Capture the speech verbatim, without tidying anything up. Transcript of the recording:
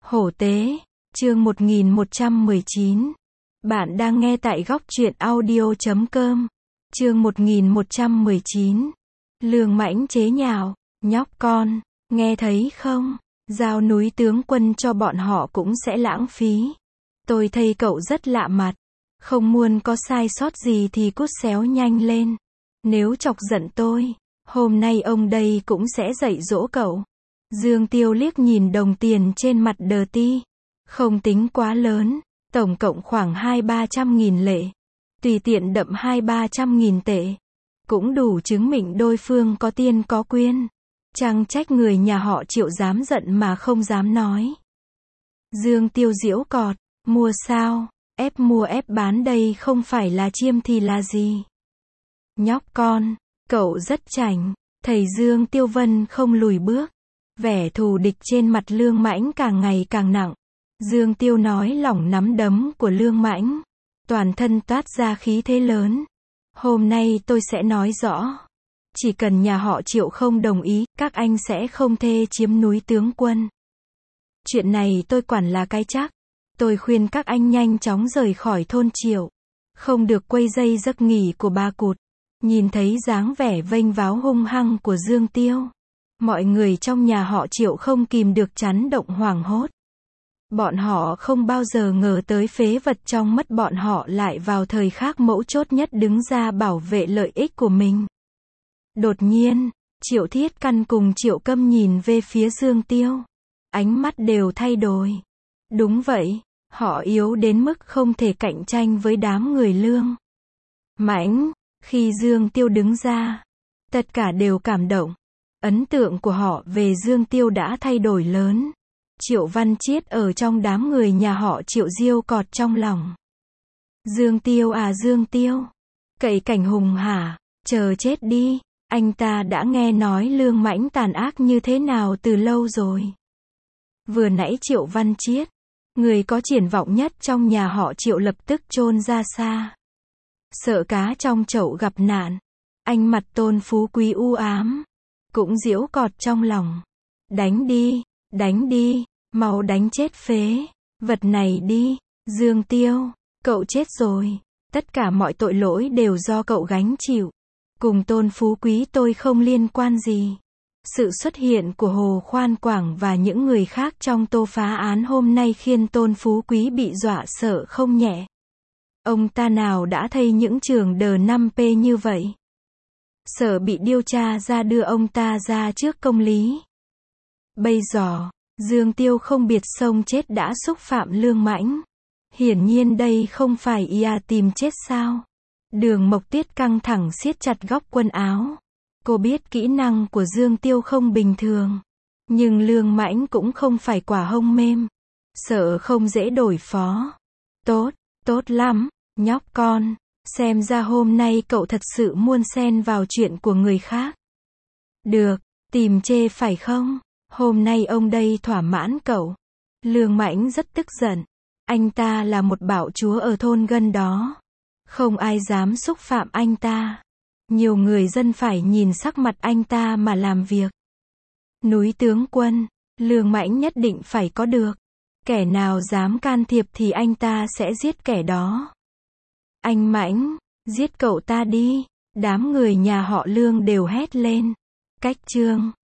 Hổ tế, chương một nghìn một trăm mười chín. Bạn đang nghe tại góc truyện audio chấm com. Chương một nghìn một trăm mười chín. Lương Mãnh chế nhạo, nhóc con, nghe thấy không? Giao núi tướng quân cho bọn họ cũng sẽ lãng phí. Tôi thấy cậu rất lạ mặt. Không muốn có sai sót gì thì cút xéo nhanh lên. Nếu chọc giận tôi, hôm nay ông đây cũng sẽ dạy dỗ cậu. Dương Tiêu liếc nhìn đồng tiền trên mặt Đờ Ti. Không tính quá lớn, tổng cộng khoảng hai ba trăm nghìn lệ. Tùy tiện đậm hai ba trăm nghìn tệ. Cũng đủ chứng minh đôi phương có tiên có quyên. Chẳng trách người nhà họ Triệu dám giận mà không dám nói. Dương Tiêu giễu cọt, mua sao, ép mua ép bán đây không phải là chiêm thì là gì. Nhóc con, cậu rất chảnh, thầy Dương Tiêu Vân không lùi bước. Vẻ thù địch trên mặt Lương Mãnh càng ngày càng nặng. Dương Tiêu nói lỏng nắm đấm của Lương Mãnh. Toàn thân toát ra khí thế lớn. Hôm nay tôi sẽ nói rõ. Chỉ cần nhà họ Triệu không đồng ý, các anh sẽ không thê chiếm núi tướng quân. Chuyện này tôi quản là cái chắc. Tôi khuyên các anh nhanh chóng rời khỏi thôn Triệu. Không được quấy dây giấc nghỉ của ba cụt. Nhìn thấy dáng vẻ vênh váo hung hăng của Dương Tiêu. Mọi người trong nhà họ Triệu không kìm được chấn động hoảng hốt. Bọn họ không bao giờ ngờ tới phế vật trong mắt bọn họ lại vào thời khắc mấu chốt nhất đứng ra bảo vệ lợi ích của mình. Đột nhiên, Triệu Thiết Căn cùng Triệu Câm nhìn về phía Dương Tiêu. Ánh mắt đều thay đổi. Đúng vậy, họ yếu đến mức không thể cạnh tranh với đám người Lương Mãnh. Khi Dương Tiêu đứng ra, tất cả đều cảm động. Ấn tượng của họ về Dương Tiêu đã thay đổi lớn. Triệu Văn Chiết ở trong đám người nhà họ Triệu diêu cọt trong lòng. Dương Tiêu à Dương Tiêu. Cậy cảnh hùng hả, chờ chết đi. Anh ta đã nghe nói Lương Mãnh tàn ác như thế nào từ lâu rồi. Vừa nãy Triệu Văn Chiết, người có triển vọng nhất trong nhà họ Triệu lập tức chôn ra xa. Sợ cá trong chậu gặp nạn. Anh mặt Tôn Phú Quý u ám. Cũng giễu cọt trong lòng. Đánh đi, đánh đi, mau đánh chết phế vật này đi. Dương Tiêu, cậu chết rồi. Tất cả mọi tội lỗi đều do cậu gánh chịu. Cùng Tôn Phú Quý tôi không liên quan gì. Sự xuất hiện của Hồ Khoan Quảng và những người khác trong tô phá án hôm nay khiến Tôn Phú Quý bị dọa sợ không nhẹ. Ông ta nào đã thấy những trường đờ năm P như vậy. Sợ bị điều tra ra đưa ông ta ra trước công lý. Bây giờ, Dương Tiêu không biệt sông chết đã xúc phạm Lương Mãnh. Hiển nhiên đây không phải ia tìm chết sao. Đường Mộc Tiết căng thẳng siết chặt góc quần áo. Cô biết kỹ năng của Dương Tiêu không bình thường. Nhưng Lương Mãnh cũng không phải quả hông mềm. Sợ không dễ đổi phó. Tốt, tốt lắm, nhóc con. Xem ra hôm nay cậu thật sự muốn xen vào chuyện của người khác. Được, tìm chê phải không? Hôm nay ông đây thỏa mãn cậu. Lương Mãnh rất tức giận. Anh ta là một bạo chúa ở thôn gần đó. Không ai dám xúc phạm anh ta. Nhiều người dân phải nhìn sắc mặt anh ta mà làm việc. Núi tướng quân, Lương Mãnh nhất định phải có được. Kẻ nào dám can thiệp thì anh ta sẽ giết kẻ đó. Anh Mãnh, giết cậu ta đi. Đám người nhà họ Lương đều hét lên. Cách chương